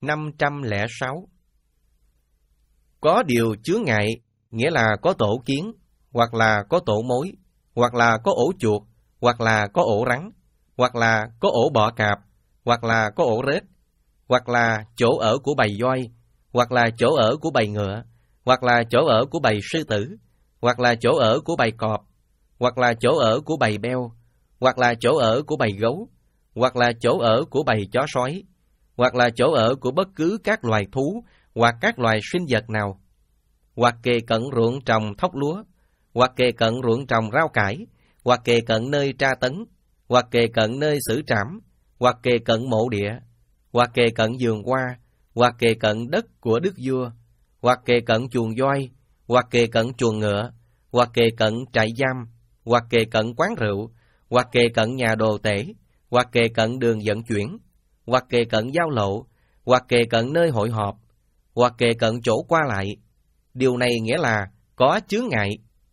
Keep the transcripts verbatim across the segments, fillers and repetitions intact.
năm trăm lẻ sáu. Có điều chướng ngại, nghĩa là có tổ kiến, hoặc là có tổ mối, hoặc là có ổ chuột, hoặc là có ổ rắn, hoặc là có ổ bọ cạp, hoặc là có ổ rết, hoặc là chỗ ở của bầy voi, hoặc là chỗ ở của bầy ngựa, hoặc là chỗ ở của bầy sư tử, hoặc là chỗ ở của bầy cọp, hoặc là chỗ ở của bầy beo, hoặc là chỗ ở của bầy gấu, hoặc là chỗ ở của bầy chó sói, hoặc là chỗ ở của bất cứ các loài thú hoặc các loài sinh vật nào, hoặc kề cận ruộng trồng thóc lúa, hoặc kề cận ruộng trồng rau cải, hoặc kề cận nơi tra tấn, hoặc kề cận nơi xử trảm, hoặc kề cận mộ địa, hoặc kề cận vườn hoa, hoặc kề cận đất của đức vua, hoặc kề cận chuồng voi, hoặc kề cận chuồng ngựa, hoặc kề cận trại giam, hoặc kề cận quán rượu, hoặc kề cận nhà đồ tể, hoặc kề cận đường vận chuyển, hoặc kề cận giao lộ, hoặc kề cận nơi hội họp, hoặc kề cận chỗ qua lại. Điều này nghĩa là có chướng ngại.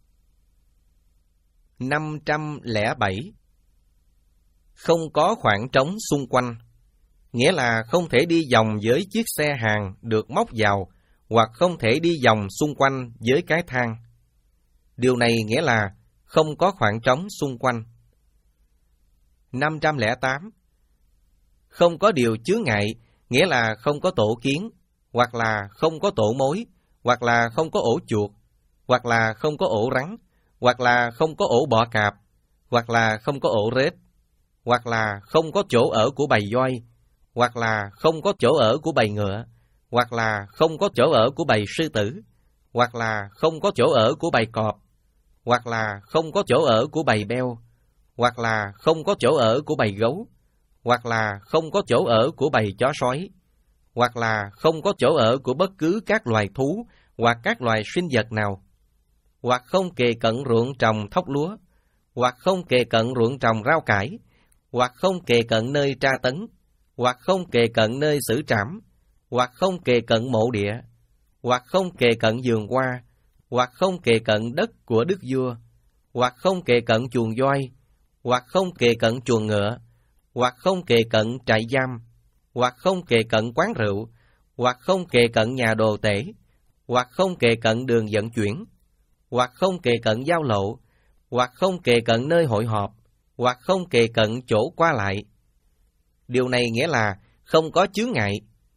năm trăm lẻ bảy. Không có khoảng trống xung quanh, nghĩa là không thể đi vòng với chiếc xe hàng được móc vào, hoặc không thể đi vòng xung quanh với cái thang. Điều này nghĩa là không có khoảng trống xung quanh. năm trăm lẻ tám. Không có điều chướng ngại, nghĩa là không có tổ kiến, hoặc là không có tổ mối, hoặc là không có ổ chuột, hoặc là không có ổ rắn, hoặc là không có ổ bọ cạp, hoặc là không có ổ rết, hoặc là không có chỗ ở của bầy voi, hoặc là không có chỗ ở của bầy ngựa, hoặc là không có chỗ ở của bầy sư tử, hoặc là không có chỗ ở của bầy cọp, hoặc là không có chỗ ở của bầy beo, hoặc là không có chỗ ở của bầy gấu, hoặc là không có chỗ ở của bầy chó sói, hoặc là không có chỗ ở của bất cứ các loài thú hoặc các loài sinh vật nào, hoặc không kề cận ruộng trồng thóc lúa, hoặc không kề cận ruộng trồng rau cải, hoặc không kề cận nơi tra tấn, hoặc không kề cận nơi xử trảm, hoặc không kề cận mộ địa, hoặc không kề cận vườn hoa, hoặc không kề cận đất của đức vua, hoặc không kề cận chuồng voi, hoặc không kề cận chuồng ngựa, hoặc không kề cận trại giam, hoặc không kề cận quán rượu, hoặc không kề cận nhà đồ tể, hoặc không kề cận đường vận chuyển, hoặc không kề cận giao lộ, hoặc không kề cận nơi hội họp, hoặc không kề cận chỗ qua lại. Điều này nghĩa là không có chướng ngại.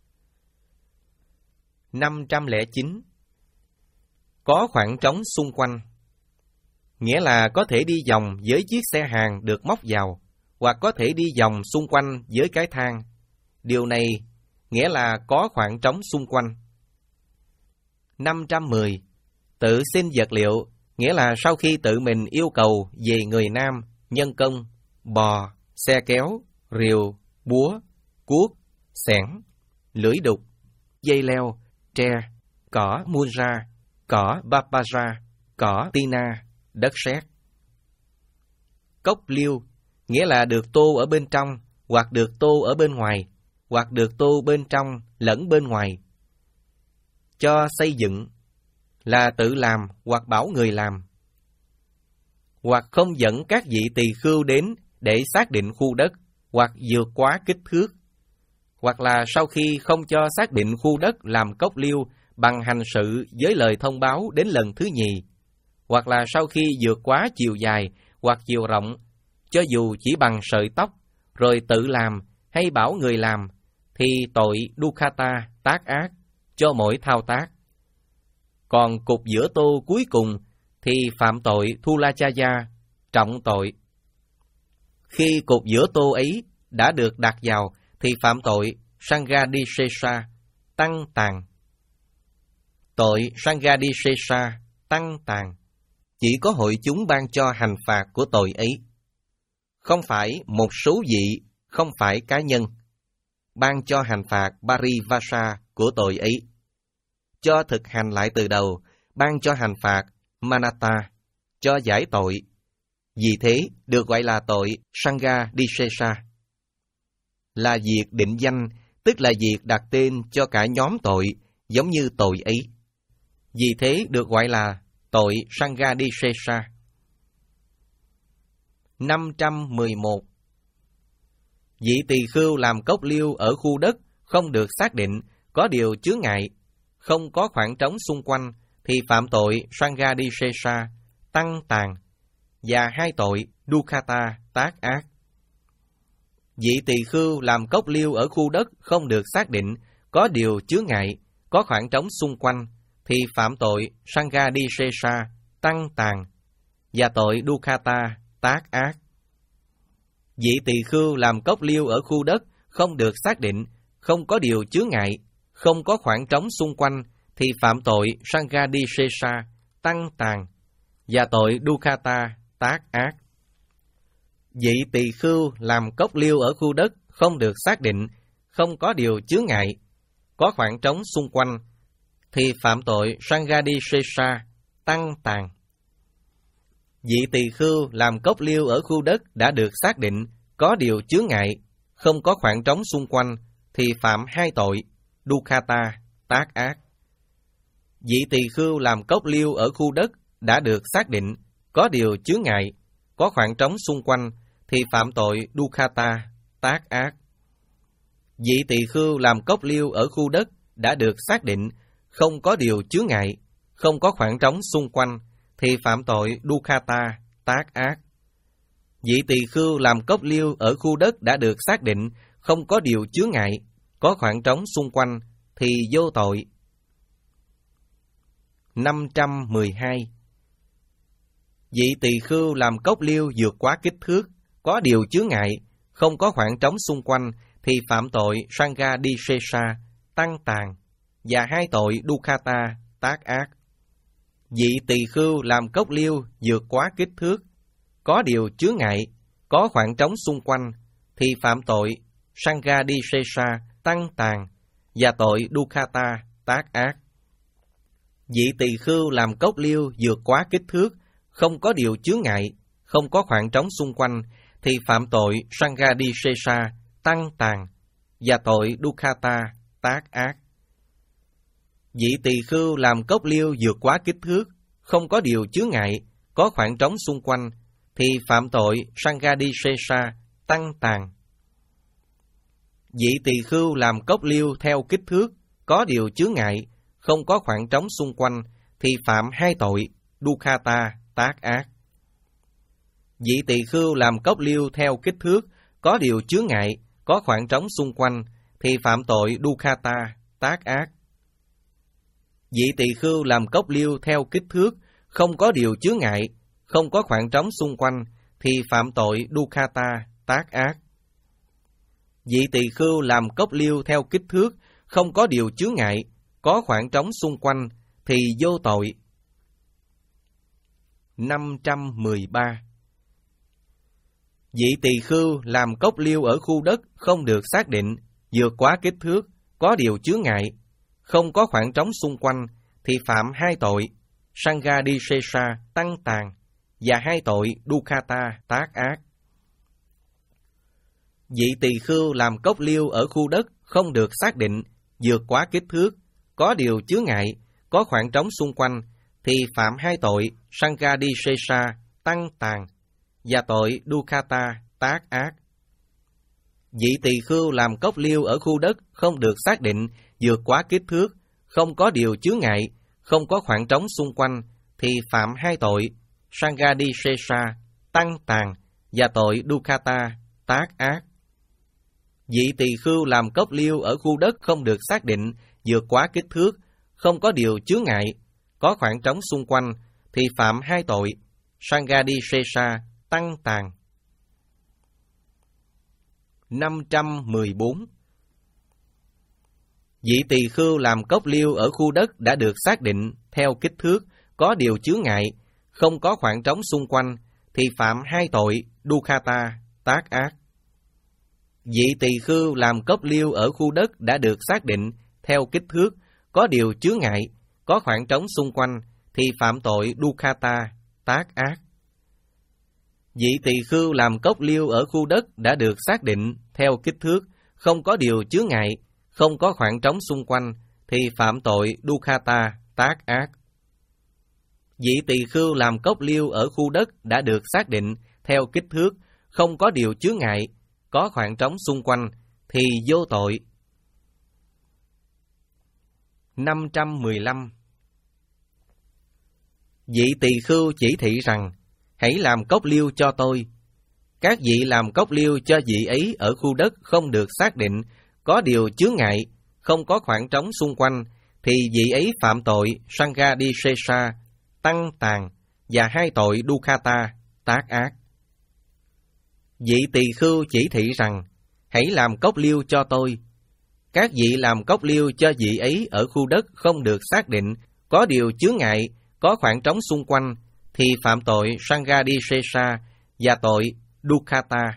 năm trăm lẻ chín. Có khoảng trống xung quanh, nghĩa là có thể đi vòng với chiếc xe hàng được móc vào, hoặc có thể đi vòng xung quanh với cái thang. Điều này nghĩa là có khoảng trống xung quanh. năm trăm mười. Tự xin vật liệu, nghĩa là sau khi tự mình yêu cầu về người nam, nhân công, bò, xe kéo, rìu, búa, cuốc, xẻng, lưỡi đục, dây leo, tre, cỏ munra, cỏ bapaja, cỏ tina, đất sét. Cốc liêu, nghĩa là được tô ở bên trong, hoặc được tô ở bên ngoài, hoặc được tô bên trong lẫn bên ngoài. Cho xây dựng, là tự làm hoặc bảo người làm, hoặc không dẫn các vị tỳ khưu đến để xác định khu đất, hoặc vượt quá kích thước, hoặc là sau khi không cho xác định khu đất làm cốc liêu bằng hành sự với lời thông báo đến lần thứ nhì, hoặc là sau khi vượt quá chiều dài hoặc chiều rộng, cho dù chỉ bằng sợi tóc, rồi tự làm hay bảo người làm, thì tội dukkata, tác ác, cho mỗi thao tác. Còn cục giữa tô cuối cùng thì phạm tội thulachaya, trọng tội. Khi cục giữa tô ấy đã được đặt vào thì phạm tội sanghadisesa, tăng tàn. Tội sanghadisesa, tăng tàn, chỉ có hội chúng ban cho hành phạt của tội ấy, không phải một số vị, không phải cá nhân, ban cho hành phạt parivasa của tội ấy. Cho thực hành lại từ đầu, ban cho hành phạt manata, cho giải tội. Vì thế được gọi là tội sanghadisesa. Là việc định danh, tức là việc đặt tên cho cả nhóm tội giống như tội ấy. Vì thế được gọi là tội sanghadisesa. năm trăm mười một. Vị tỳ khưu làm cốc liêu ở khu đất không được xác định, có điều chướng ngại, không có khoảng trống xung quanh, thì phạm tội Sanghadisesa, tăng tàn, và hai tội Dukkata, tác ác. Vị tỳ khưu làm cốc liêu ở khu đất không được xác định, có điều chướng ngại, có khoảng trống xung quanh, thì phạm tội Sanghadisesa, tăng tàn, và tội Dukkata, tác ác. Vị tỳ khưu làm cốc liêu ở khu đất không được xác định, không có điều chướng ngại, không có khoảng trống xung quanh, thì phạm tội Sanghadisesa, tăng tàn, và tội Dukkata, tác ác. Vị tỳ khưu làm cốc liêu ở khu đất không được xác định, không có điều chướng ngại, có khoảng trống xung quanh, thì phạm tội Sanghadisesa, tăng tàn. Vị tỳ khưu làm cốc liêu ở khu đất đã được xác định, có điều chướng ngại, không có khoảng trống xung quanh, thì phạm hai tội Dukkata, tác ác. Vị tỳ khưu làm cốc liêu ở khu đất đã được xác định, có điều chướng ngại, có khoảng trống xung quanh, thì phạm tội Dukkata, tác ác. Vị tỳ khưu làm cốc liêu ở khu đất đã được xác định, không có điều chướng ngại, không có khoảng trống xung quanh, thì phạm tội Dukkata, tác ác. Vị tỳ khưu làm cốc liêu ở khu đất đã được xác định, không có điều chướng ngại, có khoảng trống xung quanh, thì vô tội. năm trăm mười hai. Vị tỳ khưu làm cốc liêu vượt quá kích thước, có điều chướng ngại, không có khoảng trống xung quanh, thì phạm tội Sanghadisesa, tăng tàn, và hai tội Dukkata, tác ác. Vị tỳ khưu làm cốc liêu vượt quá kích thước, có điều chướng ngại, có khoảng trống xung quanh, thì phạm tội Sanghadisesa, tăng tàn, và tội Dukkata, tác ác. Vị tỳ khưu làm cốc liêu vượt quá kích thước, không có điều chướng ngại, không có khoảng trống xung quanh, thì phạm tội Sanghadisesa, tăng tàn, và tội Dukkata, tác ác. Vị tỳ khưu làm cốc liêu vượt quá kích thước, không có điều chướng ngại, có khoảng trống xung quanh, thì phạm tội Sanghadisesa, tăng tàn. Vị tỳ khưu làm cốc liêu theo kích thước, có điều chướng ngại, không có khoảng trống xung quanh, thì phạm hai tội Dukkata, tác ác. Vị tỳ khưu làm cốc liêu theo kích thước, có điều chướng ngại, có khoảng trống xung quanh, thì phạm tội Dukkata, tác ác. Vị tỳ khưu làm cốc liêu theo kích thước, không có điều chướng ngại, không có khoảng trống xung quanh, thì phạm tội Dukkata, tác ác. Vị tỳ khưu làm cốc liêu theo kích thước, không có điều chướng ngại, có khoảng trống xung quanh, thì vô tội. năm trăm mười ba. Vị tỳ khưu làm cốc liêu ở khu đất không được xác định, vượt quá kích thước, có điều chướng ngại, không có khoảng trống xung quanh, thì phạm hai tội Sanghadisesa, tăng tàn, và hai tội Dukkata, tác ác. Vị tỳ khưu làm cốc liêu ở khu đất không được xác định, vượt quá kích thước, có điều chướng ngại, có khoảng trống xung quanh, thì phạm hai tội Sanghadisesa, tăng tàn, và tội Dukkata, tác ác. Vị tỳ khưu làm cốc liêu ở khu đất không được xác định, vượt quá kích thước, không có điều chướng ngại, không có khoảng trống xung quanh, thì phạm hai tội Sanghadisesa, tăng tàn, và tội Dukkata, tác ác. Vị tỳ khưu làm cốc liêu ở khu đất không được xác định, vượt quá kích thước, không có điều chướng ngại, có khoảng trống xung quanh, thì phạm hai tội Sanghadisesa, tăng tàn. năm trăm mười bốn. Vị tỳ khưu làm cốc liêu ở khu đất đã được xác định theo kích thước, có điều chướng ngại, không có khoảng trống xung quanh, thì phạm hai tội Dukkata, tác ác. Vị tỳ khưu làm cốc liêu ở khu đất đã được xác định theo kích thước, có điều chướng ngại, có khoảng trống xung quanh, thì phạm tội Dukkata, tác ác. Vị tỳ khưu làm cốc liêu ở khu đất đã được xác định theo kích thước, không có điều chướng ngại, không có khoảng trống xung quanh, thì phạm tội Dukkata, tác ác. Vị tỳ khưu làm cốc liêu ở khu đất đã được xác định theo kích thước, không có điều chướng ngại, có khoảng trống xung quanh, thì vô tội. năm trăm mười lăm. Vị tỳ khưu chỉ thị rằng, hãy làm cốc liêu cho tôi. Các vị làm cốc liêu cho vị ấy ở khu đất không được xác định, có điều chướng ngại, không có khoảng trống xung quanh, thì vị ấy phạm tội Sanghadisesa, tăng tàn, và hai tội Dukkata, tác ác. Vị tỳ khưu chỉ thị rằng, hãy làm cốc liêu cho tôi. Các vị làm cốc liêu cho vị ấy ở khu đất không được xác định, có điều chướng ngại, có khoảng trống xung quanh, thì phạm tội Sanghadisesa và tội Dukkata.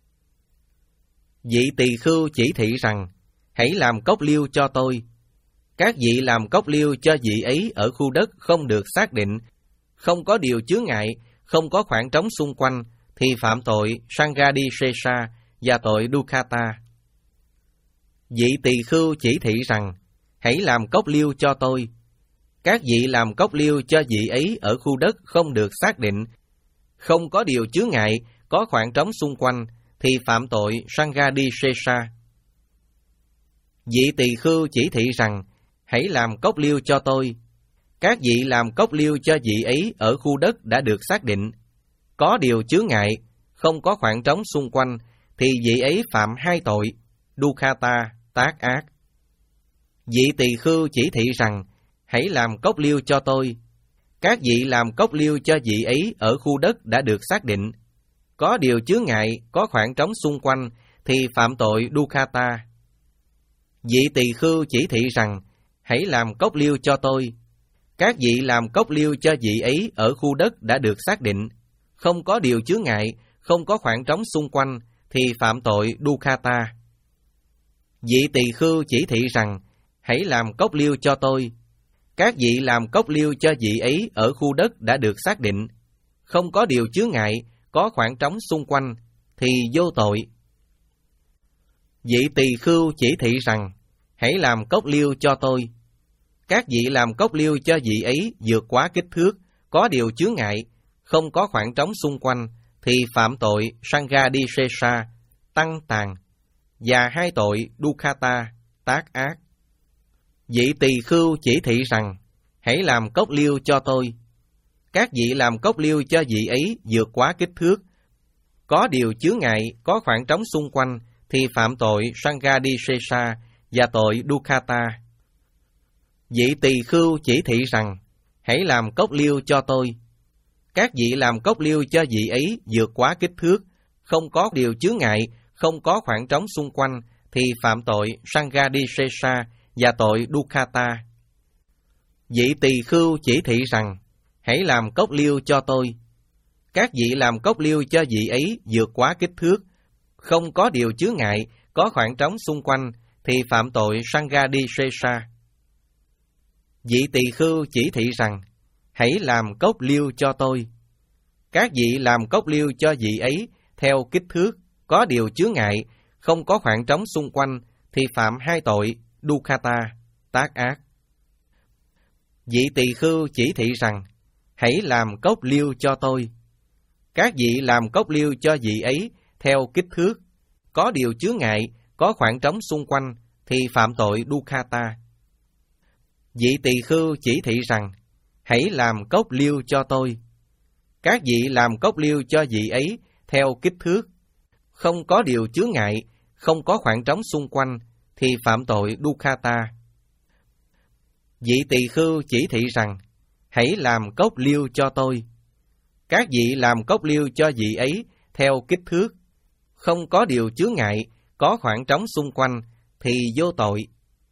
Vị tỳ khưu chỉ thị rằng, hãy làm cốc liêu cho tôi. Các vị làm cốc liêu cho vị ấy ở khu đất không được xác định, không có điều chướng ngại, không có khoảng trống xung quanh, thì phạm tội Sanghadisesa và tội Dukkata. Vị tỳ khưu chỉ thị rằng, hãy làm cốc liêu cho tôi. Các vị làm cốc liêu cho vị ấy ở khu đất không được xác định, không có điều chướng ngại, có khoảng trống xung quanh, thì phạm tội Sanghadisesa. Vị tỳ khưu chỉ thị rằng, hãy làm cốc liêu cho tôi. Các vị làm cốc liêu cho vị ấy ở khu đất đã được xác định, có điều chướng ngại, không có khoảng trống xung quanh, thì vị ấy phạm hai tội Dukkata, tác ác. Vị tỳ khưu chỉ thị rằng, hãy làm cốc liêu cho tôi. Các vị làm cốc liêu cho vị ấy ở khu đất đã được xác định, có điều chướng ngại, có khoảng trống xung quanh, thì phạm tội Dukkata. Vị tỳ khưu chỉ thị rằng, hãy làm cốc liêu cho tôi. Các vị làm cốc liêu cho vị ấy ở khu đất đã được xác định, không có điều chướng ngại, không có khoảng trống xung quanh, thì phạm tội Dukkata. Vị tỳ khưu chỉ thị rằng, hãy làm cốc liêu cho tôi. Các vị làm cốc liêu cho vị ấy ở khu đất đã được xác định, không có điều chướng ngại, có khoảng trống xung quanh, thì vô tội. Vị tỳ khưu chỉ thị rằng, hãy làm cốc liêu cho tôi. Các vị làm cốc liêu cho vị ấy vượt quá kích thước, có điều chướng ngại, không có khoảng trống xung quanh, thì phạm tội Sanghadisesa, tăng tàn, và hai tội Dukkata, tác ác. Vị tỳ khưu chỉ thị rằng, hãy làm cốc liêu cho tôi. Các vị làm cốc liêu cho vị ấy vượt quá kích thước, có điều chướng ngại, có khoảng trống xung quanh, thì phạm tội Sanghadisesa và tội Dukkata. Vị tỳ khưu chỉ thị rằng, hãy làm cốc liêu cho tôi. Các vị làm cốc liêu cho vị ấy vượt quá kích thước, không có điều chướng ngại, không có khoảng trống xung quanh, thì phạm tội Sanghadisesa và tội Dukkata. Vị tỳ khưu chỉ thị rằng, hãy làm cốc liêu cho tôi. Các vị làm cốc liêu cho vị ấy vượt quá kích thước, không có điều chướng ngại, có khoảng trống xung quanh, thì phạm tội Sanghadisesa. Vị tỳ khưu chỉ thị rằng, hãy làm cốc liêu cho tôi. Các vị làm cốc liêu cho vị ấy theo kích thước, có điều chướng ngại, không có khoảng trống xung quanh, thì phạm hai tội Dukkata, tác ác. Vị tỳ khưu chỉ thị rằng, hãy làm cốc liêu cho tôi. Các vị làm cốc liêu cho vị ấy theo kích thước, có điều chướng ngại, có khoảng trống xung quanh, thì phạm tội Dukkata. Vị tỳ khưu chỉ thị rằng, hãy làm cốc liêu cho tôi. Các vị làm cốc liêu cho vị ấy theo kích thước, không có điều chướng ngại, không có khoảng trống xung quanh, thì phạm tội Dukkata. Vị tỳ khưu chỉ thị rằng, hãy làm cốc liêu cho tôi. Các vị làm cốc liêu cho vị ấy theo kích thước, không có điều chướng ngại, có khoảng trống xung quanh, thì vô tội.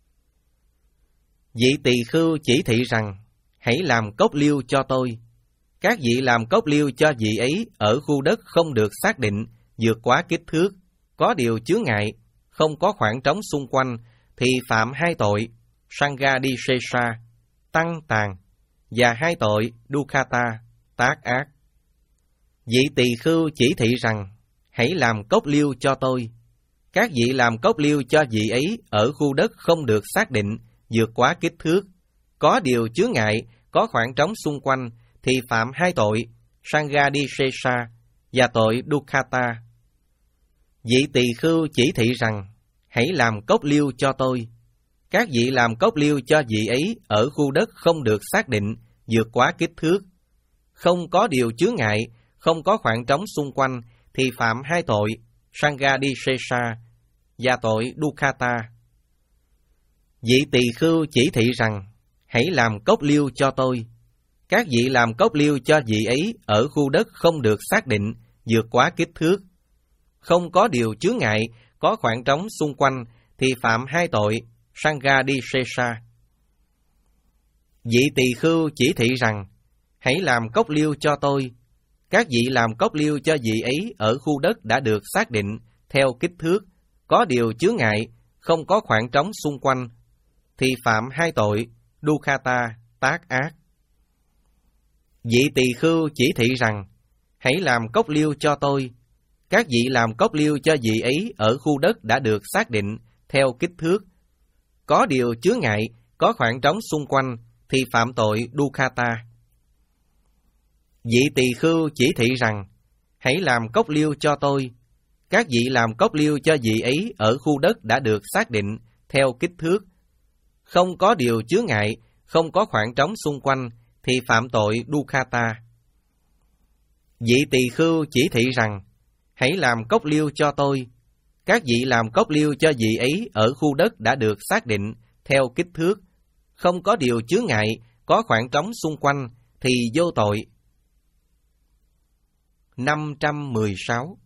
Vị tỳ khưu chỉ thị rằng, hãy làm cốc liêu cho tôi. Các vị làm cốc liêu cho vị ấy ở khu đất không được xác định, vượt quá kích thước, có điều chướng ngại, không có khoảng trống xung quanh, thì phạm hai tội Sanghadisesa, tăng tàn, và hai tội Dukkata, tác ác. Vị tỳ khưu chỉ thị rằng, hãy làm cốc liêu cho tôi. Các vị làm cốc liêu cho vị ấy ở khu đất không được xác định, vượt quá kích thước, có điều chướng ngại, có khoảng trống xung quanh, thì phạm hai tội Sanghadisesa và tội Dukkata. Vị tỳ khưu chỉ thị rằng, hãy làm cốc liêu cho tôi. Các vị làm cốc liêu cho vị ấy ở khu đất không được xác định vượt quá kích thước, không có điều chướng ngại, không có khoảng trống xung quanh, thì phạm hai tội Sanghadisesa và tội Dukkata. Vị tỳ khưu chỉ thị rằng, hãy làm cốc liêu cho tôi. Các vị làm cốc liêu cho vị ấy ở khu đất không được xác định vượt quá kích thước, không có điều chướng ngại, có khoảng trống xung quanh, thì phạm hai tội Sanghadisesa. Vị tỳ khưu chỉ thị rằng, hãy làm cốc liêu cho tôi. Các vị làm cốc liêu cho vị ấy ở khu đất đã được xác định theo kích thước, có điều chướng ngại, không có khoảng trống xung quanh, thì phạm hai tội Dukkata, tác ác. Vị tỳ khưu chỉ thị rằng, hãy làm cốc liêu cho tôi. Các vị làm cốc liêu cho vị ấy ở khu đất đã được xác định theo kích thước, có điều chướng ngại, có khoảng trống xung quanh, thì phạm tội Dukkata. Vị tỳ khưu chỉ thị rằng, hãy làm cốc liêu cho tôi. Các vị làm cốc liêu cho vị ấy ở khu đất đã được xác định theo kích thước, không có điều chướng ngại, không có khoảng trống xung quanh, thì phạm tội Dukkata. Vị tỳ khưu chỉ thị rằng, hãy làm cốc liêu cho tôi. Các vị làm cốc liêu cho vị ấy ở khu đất đã được xác định theo kích thước, không có điều chướng ngại, có khoảng trống xung quanh, thì vô tội. năm trăm mười sáu.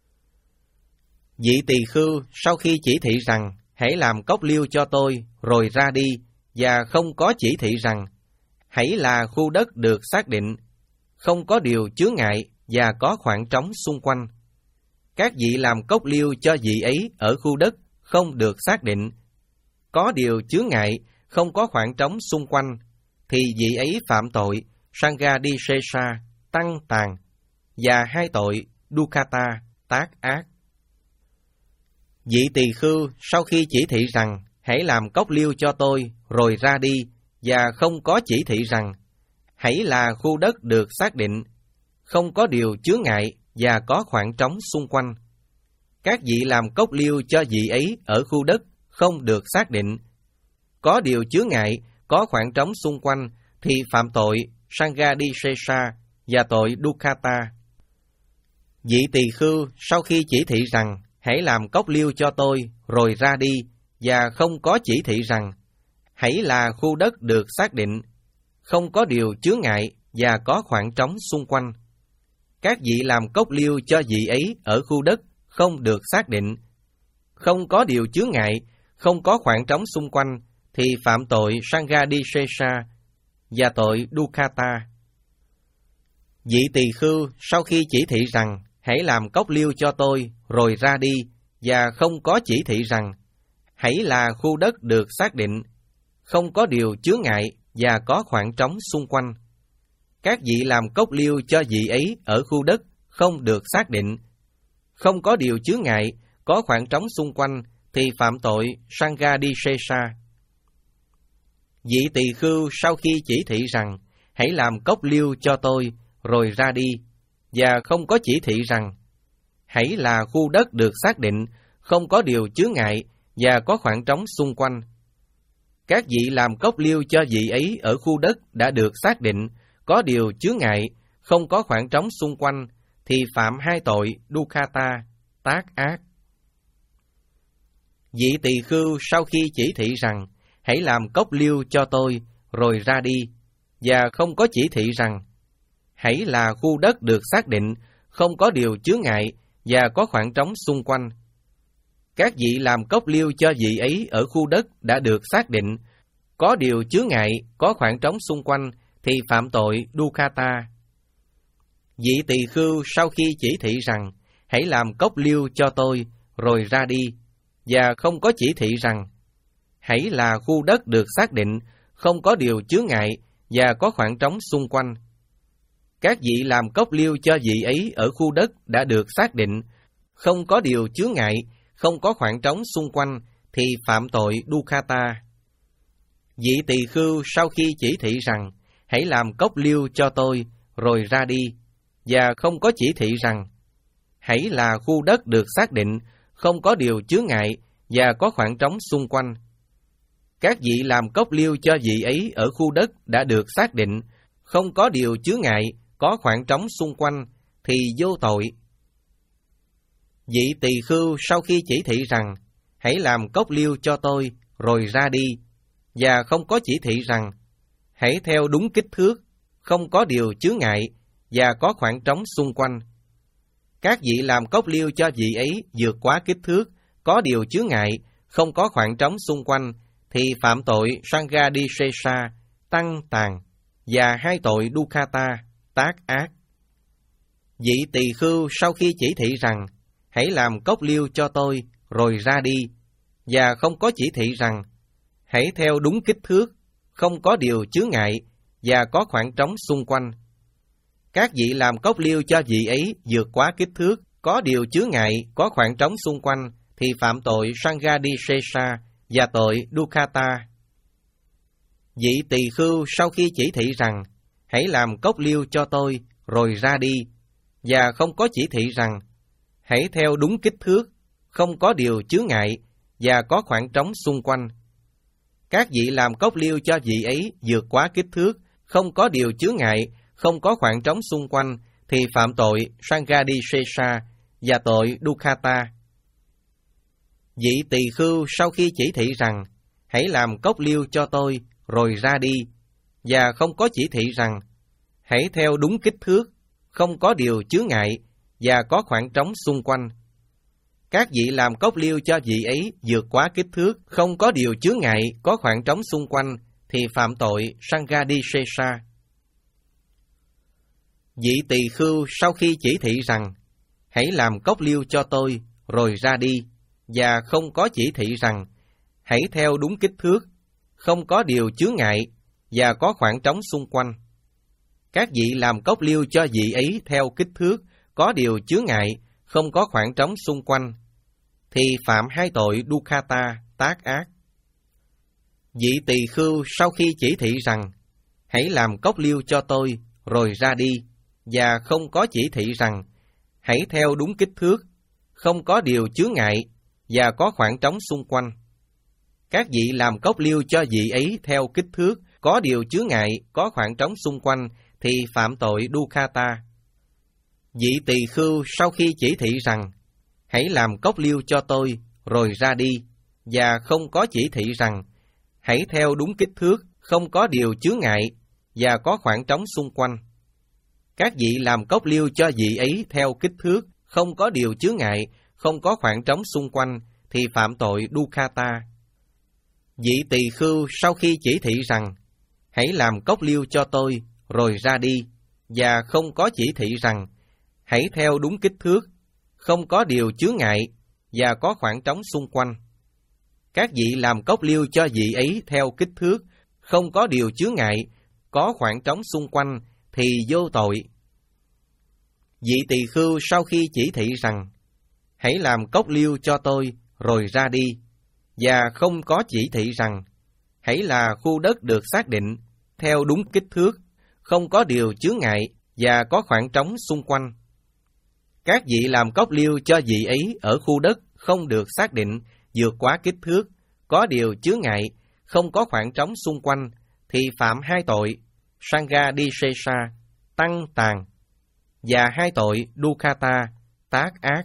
Vị tỳ khưu sau khi chỉ thị rằng, hãy làm cốc liêu cho tôi, rồi ra đi, và không có chỉ thị rằng, hãy là khu đất được xác định, không có điều chướng ngại, và có khoảng trống xung quanh. Các vị làm cốc liêu cho vị ấy ở khu đất không được xác định, có điều chướng ngại, không có khoảng trống xung quanh, thì vị ấy phạm tội Sanghadisesa, tăng tàn, và hai tội Dukkata, tác ác. Vị tỳ khưu sau khi chỉ thị rằng, hãy làm cốc liêu cho tôi, rồi ra đi, và không có chỉ thị rằng, hãy là khu đất được xác định, không có điều chướng ngại, và có khoảng trống xung quanh. Các vị làm cốc liêu cho vị ấy ở khu đất không được xác định, có điều chướng ngại, có khoảng trống xung quanh, thì phạm tội Sanghadisesa và tội Dukkata. Vị tỳ khưu sau khi chỉ thị rằng, hãy làm cốc liêu cho tôi, rồi ra đi, và không có chỉ thị rằng, hãy là khu đất được xác định, không có điều chướng ngại, và có khoảng trống xung quanh. Các vị làm cốc liêu cho vị ấy ở khu đất không được xác định, không có điều chướng ngại, không có khoảng trống xung quanh, thì phạm tội Sanghadisesa và tội Dukkata. Vị tỳ khưu sau khi chỉ thị rằng, hãy làm cốc liêu cho tôi, rồi ra đi, và không có chỉ thị rằng, hãy là khu đất được xác định, không có điều chướng ngại, và có khoảng trống xung quanh. Các vị làm cốc liêu cho vị ấy ở khu đất không được xác định, không có điều chướng ngại, có khoảng trống xung quanh, thì phạm tội Sanghadisesa. Vị tỳ khưu sau khi chỉ thị rằng, hãy làm cốc liêu cho tôi, rồi ra đi, và không có chỉ thị rằng, hãy là khu đất được xác định, không có điều chướng ngại, và có khoảng trống xung quanh. Các vị làm cốc liêu cho vị ấy ở khu đất đã được xác định, có điều chướng ngại, không có khoảng trống xung quanh, thì phạm hai tội Dukkata, tác ác. Vị tỳ khưu sau khi chỉ thị rằng, hãy làm cốc liêu cho tôi, rồi ra đi, và không có chỉ thị rằng, hãy là khu đất được xác định, không có điều chướng ngại, và có khoảng trống xung quanh. Các vị làm cốc liêu cho vị ấy ở khu đất đã được xác định, có điều chướng ngại, có khoảng trống xung quanh, thì phạm tội Dukkata. Vị tỳ khưu sau khi chỉ thị rằng, hãy làm cốc liêu cho tôi, rồi ra đi, và không có chỉ thị rằng, hãy là khu đất được xác định, không có điều chướng ngại, và có khoảng trống xung quanh. Các vị làm cốc liêu cho vị ấy ở khu đất đã được xác định, không có điều chướng ngại, không có khoảng trống xung quanh, thì phạm tội Dukkata. Vị tỳ khưu sau khi chỉ thị rằng, hãy làm cốc liêu cho tôi, rồi ra đi, và không có chỉ thị rằng, hãy là khu đất được xác định, không có điều chướng ngại, và có khoảng trống xung quanh. Các vị làm cốc liêu cho vị ấy ở khu đất đã được xác định, không có điều chướng ngại, có khoảng trống xung quanh, thì vô tội. Vị tỳ khưu sau khi chỉ thị rằng, hãy làm cốc liêu cho tôi, rồi ra đi, và không có chỉ thị rằng, hãy theo đúng kích thước, không có điều chướng ngại, và có khoảng trống xung quanh. Các vị làm cốc liêu cho vị ấy vượt quá kích thước, có điều chướng ngại, không có khoảng trống xung quanh, thì phạm tội Sanghadisesa, tăng tàn, và hai tội Dukkata, tác ác. Vị tỳ khưu sau khi chỉ thị rằng, hãy làm cốc liêu cho tôi, rồi ra đi, và không có chỉ thị rằng, hãy theo đúng kích thước, không có điều chướng ngại, và có khoảng trống xung quanh. Các vị làm cốc liêu cho vị ấy vượt quá kích thước, có điều chướng ngại, có khoảng trống xung quanh, thì phạm tội Sanghadisesa và tội Dukkata. Vị tỳ khưu sau khi chỉ thị rằng, hãy làm cốc liêu cho tôi, rồi ra đi, và không có chỉ thị rằng, hãy theo đúng kích thước, không có điều chướng ngại, và có khoảng trống xung quanh. Các vị làm cốc liêu cho vị ấy vượt quá kích thước, không có điều chướng ngại, không có khoảng trống xung quanh, thì phạm tội Sanghadisesa và tội Dukkata. Vị tỳ khưu sau khi chỉ thị rằng, hãy làm cốc liêu cho tôi, rồi ra đi, và không có chỉ thị rằng, hãy theo đúng kích thước, không có điều chướng ngại, và có khoảng trống xung quanh. Các vị làm cốc liêu cho vị ấy vượt quá kích thước, không có điều chướng ngại, có khoảng trống xung quanh, thì phạm tội Sanghadisesa. Vị tỳ khưu sau khi chỉ thị rằng, hãy làm cốc liêu cho tôi, rồi ra đi, và không có chỉ thị rằng, hãy theo đúng kích thước, không có điều chướng ngại, và có khoảng trống xung quanh. Các vị làm cốc liêu cho vị ấy theo kích thước, có điều chướng ngại, không có khoảng trống xung quanh, thì phạm hai tội Dukkata, tác ác. Vị tỳ khưu sau khi chỉ thị rằng, hãy làm cốc liêu cho tôi, rồi ra đi, và không có chỉ thị rằng, hãy theo đúng kích thước, không có điều chướng ngại, và có khoảng trống xung quanh. Các vị làm cốc liêu cho vị ấy theo kích thước, có điều chướng ngại, có khoảng trống xung quanh, thì phạm tội Dukkata. Vị tỳ khưu sau khi chỉ thị rằng, hãy làm cốc liêu cho tôi, rồi ra đi, và không có chỉ thị rằng, hãy theo đúng kích thước, không có điều chướng ngại, và có khoảng trống xung quanh. Các vị làm cốc liêu cho vị ấy theo kích thước, không có điều chướng ngại, không có khoảng trống xung quanh, thì phạm tội Dukkata. Vị tỳ khưu sau khi chỉ thị rằng, hãy làm cốc liêu cho tôi, rồi ra đi, và không có chỉ thị rằng, hãy theo đúng kích thước, không có điều chướng ngại, và có khoảng trống xung quanh. Các vị làm cốc liêu cho vị ấy theo kích thước, không có điều chướng ngại, có khoảng trống xung quanh, thì vô tội. Vị tỳ khưu sau khi chỉ thị rằng, hãy làm cốc liêu cho tôi, rồi ra đi, và không có chỉ thị rằng, hãy là khu đất được xác định, theo đúng kích thước, không có điều chướng ngại, và có khoảng trống xung quanh. Các vị làm cốc liêu cho vị ấy ở khu đất không được xác định, vượt quá kích thước, có điều chướng ngại, không có khoảng trống xung quanh, thì phạm hai tội Sanghadisesa, tăng tàn, và hai tội Dukkata, tác ác.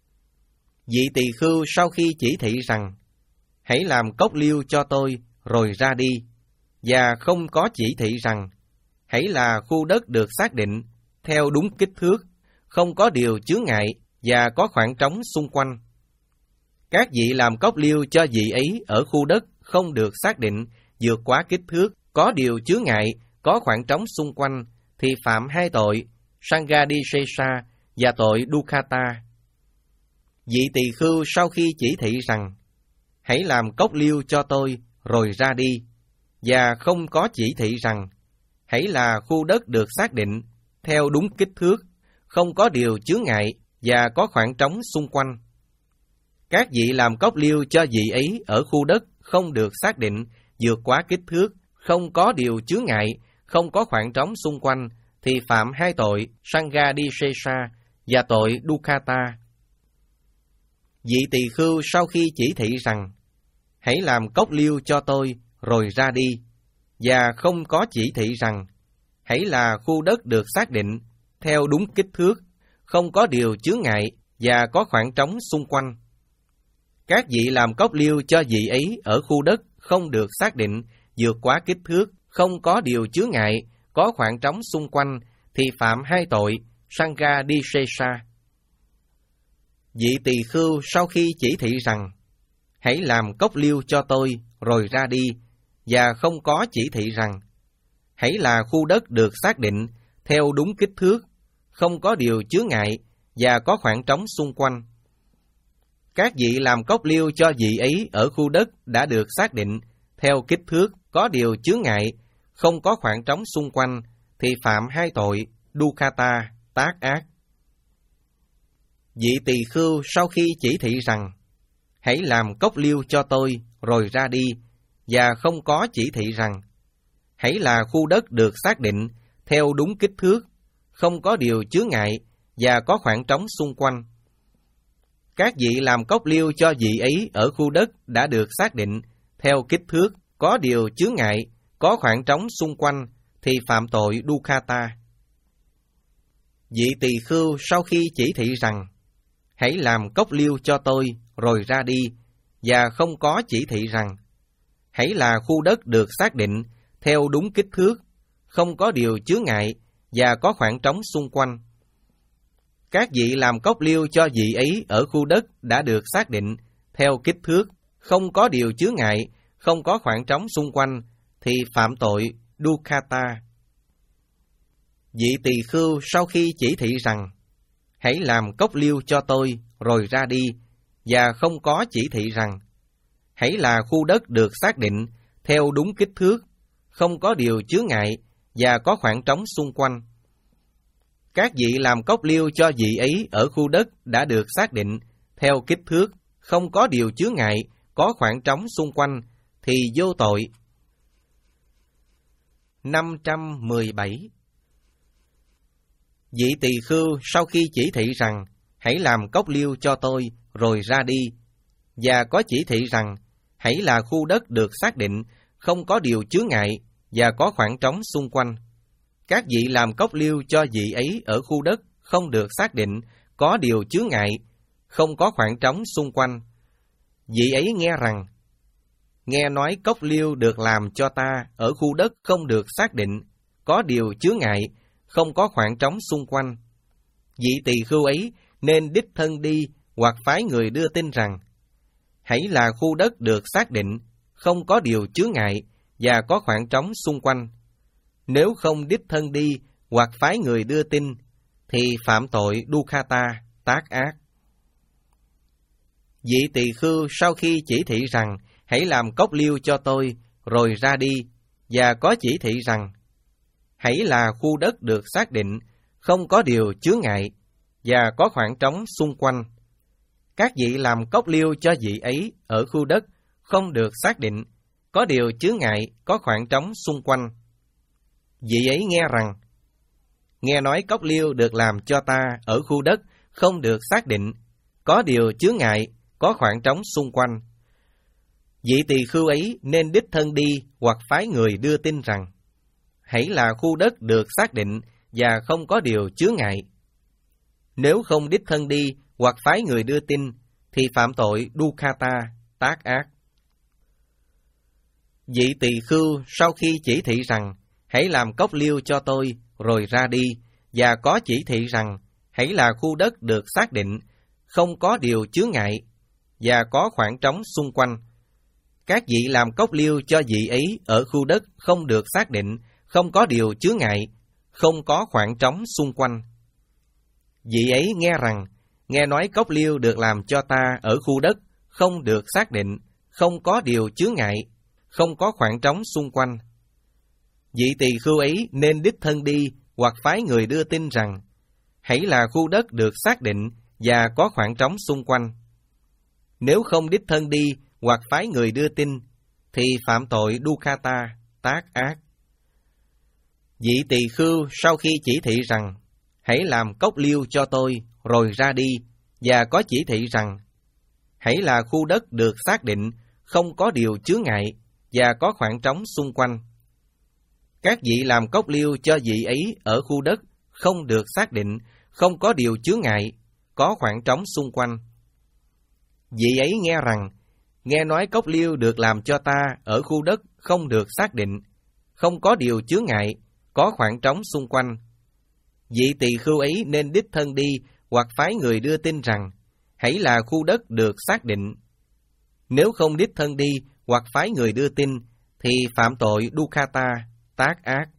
Vị tỳ khưu sau khi chỉ thị rằng, hãy làm cốc liêu cho tôi, rồi ra đi, và không có chỉ thị rằng, hãy là khu đất được xác định, theo đúng kích thước, không có điều chướng ngại, và có khoảng trống xung quanh. Các vị làm cốc liêu cho vị ấy ở khu đất không được xác định, vượt quá kích thước, có điều chướng ngại, có khoảng trống xung quanh, thì phạm hai tội Sanghadisesa và tội Dukkata. Vị tỳ khưu sau khi chỉ thị rằng, hãy làm cốc liêu cho tôi, rồi ra đi, và không có chỉ thị rằng, hãy là khu đất được xác định, theo đúng kích thước, không có điều chướng ngại, và có khoảng trống xung quanh. Các vị làm cốc liêu cho vị ấy ở khu đất không được xác định, vượt quá kích thước, không có điều chướng ngại, không có khoảng trống xung quanh, thì phạm hai tội Sanghadisesa và tội Dukkata. Vị tỳ khưu sau khi chỉ thị rằng, hãy làm cốc liêu cho tôi, rồi ra đi, và không có chỉ thị rằng, hãy là khu đất được xác định theo đúng kích thước, không có điều chướng ngại và có khoảng trống xung quanh. Các vị làm cốc liêu cho vị ấy ở khu đất không được xác định vượt quá kích thước, không có điều chướng ngại, có khoảng trống xung quanh, thì phạm hai tội Sangha Disesa. Vị tỳ khưu sau khi chỉ thị rằng, hãy làm cốc liêu cho tôi, rồi ra đi, và không có chỉ thị rằng, hãy là khu đất được xác định theo đúng kích thước, không có điều chướng ngại và có khoảng trống xung quanh. Các vị làm cốc liêu cho vị ấy ở khu đất đã được xác định theo kích thước, có điều chướng ngại, không có khoảng trống xung quanh, thì phạm hai tội Dukkata, tác ác. Vị tỳ khưu sau khi chỉ thị rằng, hãy làm cốc liêu cho tôi, rồi ra đi, và không có chỉ thị rằng, hãy là khu đất được xác định theo đúng kích thước, không có điều chướng ngại và có khoảng trống xung quanh. Các vị làm cốc liêu cho vị ấy ở khu đất đã được xác định theo kích thước, có điều chướng ngại, có khoảng trống xung quanh, thì phạm tội Dukkata. Vị tỳ khưu sau khi chỉ thị rằng, hãy làm cốc liêu cho tôi, rồi ra đi, và không có chỉ thị rằng, hãy là khu đất được xác định theo đúng kích thước, không có điều chướng ngại và có khoảng trống xung quanh. Các vị làm cốc liêu cho vị ấy ở khu đất đã được xác định theo kích thước, không có điều chướng ngại, không có khoảng trống xung quanh, thì phạm tội Dukkata. Vị tỳ khưu sau khi chỉ thị rằng, hãy làm cốc liêu cho tôi, rồi ra đi, và không có chỉ thị rằng, hãy là khu đất được xác định theo đúng kích thước, không có điều chướng ngại và có khoảng trống xung quanh. Các vị làm cốc liêu cho vị ấy ở khu đất đã được xác định theo kích thước, không có điều chướng ngại, có khoảng trống xung quanh, thì vô tội. năm trăm mười bảy. Vị tỳ khưu sau khi chỉ thị rằng, hãy làm cốc liêu cho tôi, rồi ra đi, và có chỉ thị rằng, hãy là khu đất được xác định, không có điều chướng ngại và có khoảng trống xung quanh. Các vị làm cốc liêu cho vị ấy ở khu đất không được xác định, có điều chướng ngại, không có khoảng trống xung quanh. Vị ấy nghe rằng, nghe nói cốc liêu được làm cho ta ở khu đất không được xác định, có điều chướng ngại, không có khoảng trống xung quanh. Vị tỳ khưu ấy nên đích thân đi hoặc phái người đưa tin rằng, hãy là khu đất được xác định, không có điều chướng ngại và có khoảng trống xung quanh. Nếu không đích thân đi hoặc phái người đưa tin, thì phạm tội Dukkata, tác ác. Vị tỳ khưu sau khi chỉ thị rằng, hãy làm cốc liêu cho tôi, rồi ra đi, và có chỉ thị rằng, hãy là khu đất được xác định, không có điều chướng ngại và có khoảng trống xung quanh. Các vị làm cốc liêu cho vị ấy ở khu đất không được xác định, có điều chướng ngại, có khoảng trống xung quanh. Vị ấy nghe rằng, nghe nói cốc liêu được làm cho ta ở khu đất không được xác định, có điều chướng ngại, có khoảng trống xung quanh. Vị tỳ khưu ấy nên đích thân đi hoặc phái người đưa tin rằng, hãy là khu đất được xác định và không có điều chướng ngại. Nếu không đích thân đi hoặc phái người đưa tin, thì phạm tội Dukkata, tác ác. Vị tỳ khưu sau khi chỉ thị rằng, hãy làm cốc liêu cho tôi, rồi ra đi, và có chỉ thị rằng, hãy là khu đất được xác định, không có điều chướng ngại, và có khoảng trống xung quanh. Các vị làm cốc liêu cho vị ấy ở khu đất không được xác định, không có điều chướng ngại, không có khoảng trống xung quanh. Vị ấy nghe rằng, nghe nói cốc liêu được làm cho ta ở khu đất không được xác định, không có điều chướng ngại, không có khoảng trống xung quanh. Vị tỳ khưu ấy nên đích thân đi hoặc phái người đưa tin rằng, hãy là khu đất được xác định và có khoảng trống xung quanh. Nếu không đích thân đi hoặc phái người đưa tin, thì phạm tội Dukkata, tác ác. Vị tỳ khưu sau khi chỉ thị rằng, hãy làm cốc liêu cho tôi, rồi ra đi, và có chỉ thị rằng, hãy là khu đất được xác định, không có điều chướng ngại, và có khoảng trống xung quanh. Các vị làm cốc liêu cho vị ấy ở khu đất không được xác định, không có điều chướng ngại, có khoảng trống xung quanh. Vị ấy nghe rằng, nghe nói cốc liêu được làm cho ta ở khu đất không được xác định, không có điều chướng ngại, có khoảng trống xung quanh. Vị tỳ khưu ấy nên đích thân đi, hoặc phái người đưa tin rằng, hãy là khu đất được xác định. Nếu không đích thân đi, hoặc phái người đưa tin, thì phạm tội Dukkata, tác ác.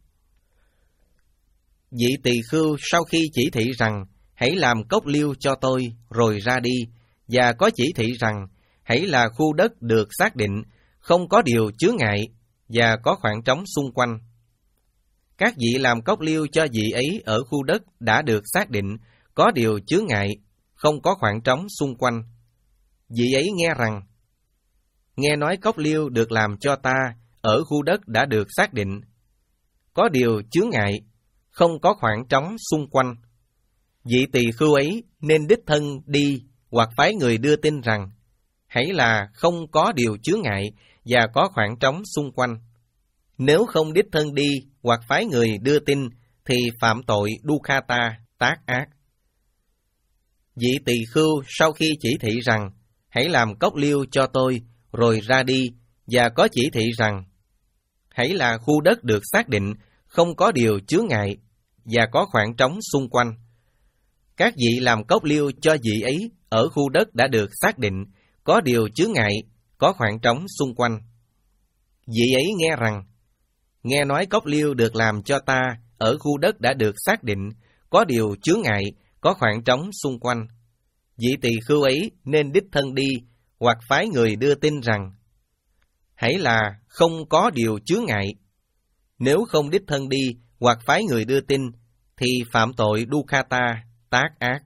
Vị tỳ khưu sau khi chỉ thị rằng, hãy làm cốc liêu cho tôi, rồi ra đi, và có chỉ thị rằng, hãy là khu đất được xác định, không có điều chướng ngại, và có khoảng trống xung quanh. Các vị làm cốc liêu cho vị ấy ở khu đất đã được xác định, có điều chướng ngại, không có khoảng trống xung quanh. Vị ấy nghe rằng, nghe nói cốc liêu được làm cho ta ở khu đất đã được xác định, có điều chướng ngại, không có khoảng trống xung quanh. Vị tỳ khưu ấy nên đích thân đi, hoặc phái người đưa tin rằng, hãy là không có điều chướng ngại, và có khoảng trống xung quanh. Nếu không đích thân đi, hoặc phái người đưa tin, thì phạm tội Dukkata, tác ác. Vị tỳ khưu sau khi chỉ thị rằng, hãy làm cốc liêu cho tôi, rồi ra đi, và có chỉ thị rằng, hãy là khu đất được xác định, không có điều chướng ngại, và có khoảng trống xung quanh. Các vị làm cốc liêu cho vị ấy ở khu đất đã được xác định, có điều chướng ngại, có khoảng trống xung quanh. Vị ấy nghe rằng, nghe nói cốc liêu được làm cho ta ở khu đất đã được xác định, có điều chướng ngại, có khoảng trống xung quanh. Vị tỳ khưu ấy nên đích thân đi, hoặc phái người đưa tin rằng, hãy là không có điều chướng ngại. Nếu không đích thân đi, hoặc phái người đưa tin, thì phạm tội Dukkata, tác ác.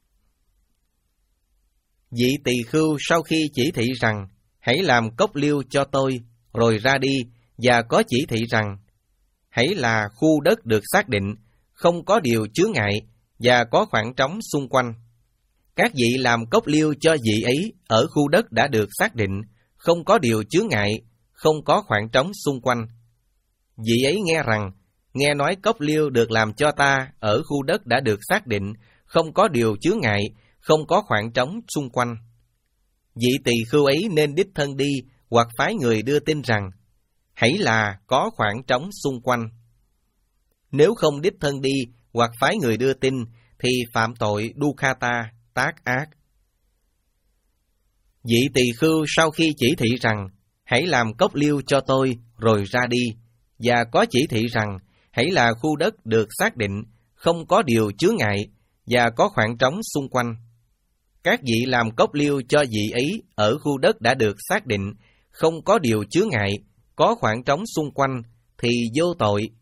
Vị tỳ khưu sau khi chỉ thị rằng, hãy làm cốc liêu cho tôi, rồi ra đi, và có chỉ thị rằng, hãy là khu đất được xác định, không có điều chướng ngại, và có khoảng trống xung quanh. Các vị làm cốc liêu cho vị ấy ở khu đất đã được xác định, không có điều chướng ngại, không có khoảng trống xung quanh. Vị ấy nghe rằng, nghe nói cốc liêu được làm cho ta ở khu đất đã được xác định, không có điều chướng ngại, không có khoảng trống xung quanh. Vị tỳ khưu ấy nên đích thân đi, hoặc phái người đưa tin rằng, hãy là có khoảng trống xung quanh. Nếu không đích thân đi, hoặc phái người đưa tin, thì phạm tội Dukkata, tác ác. Vị tỳ khưu sau khi chỉ thị rằng, hãy làm cốc liêu cho tôi, rồi ra đi, và có chỉ thị rằng, hãy là khu đất được xác định, không có điều chướng ngại, và có khoảng trống xung quanh. Các vị làm cốc liêu cho vị ấy ở khu đất đã được xác định, không có điều chướng ngại, có khoảng trống xung quanh, thì vô tội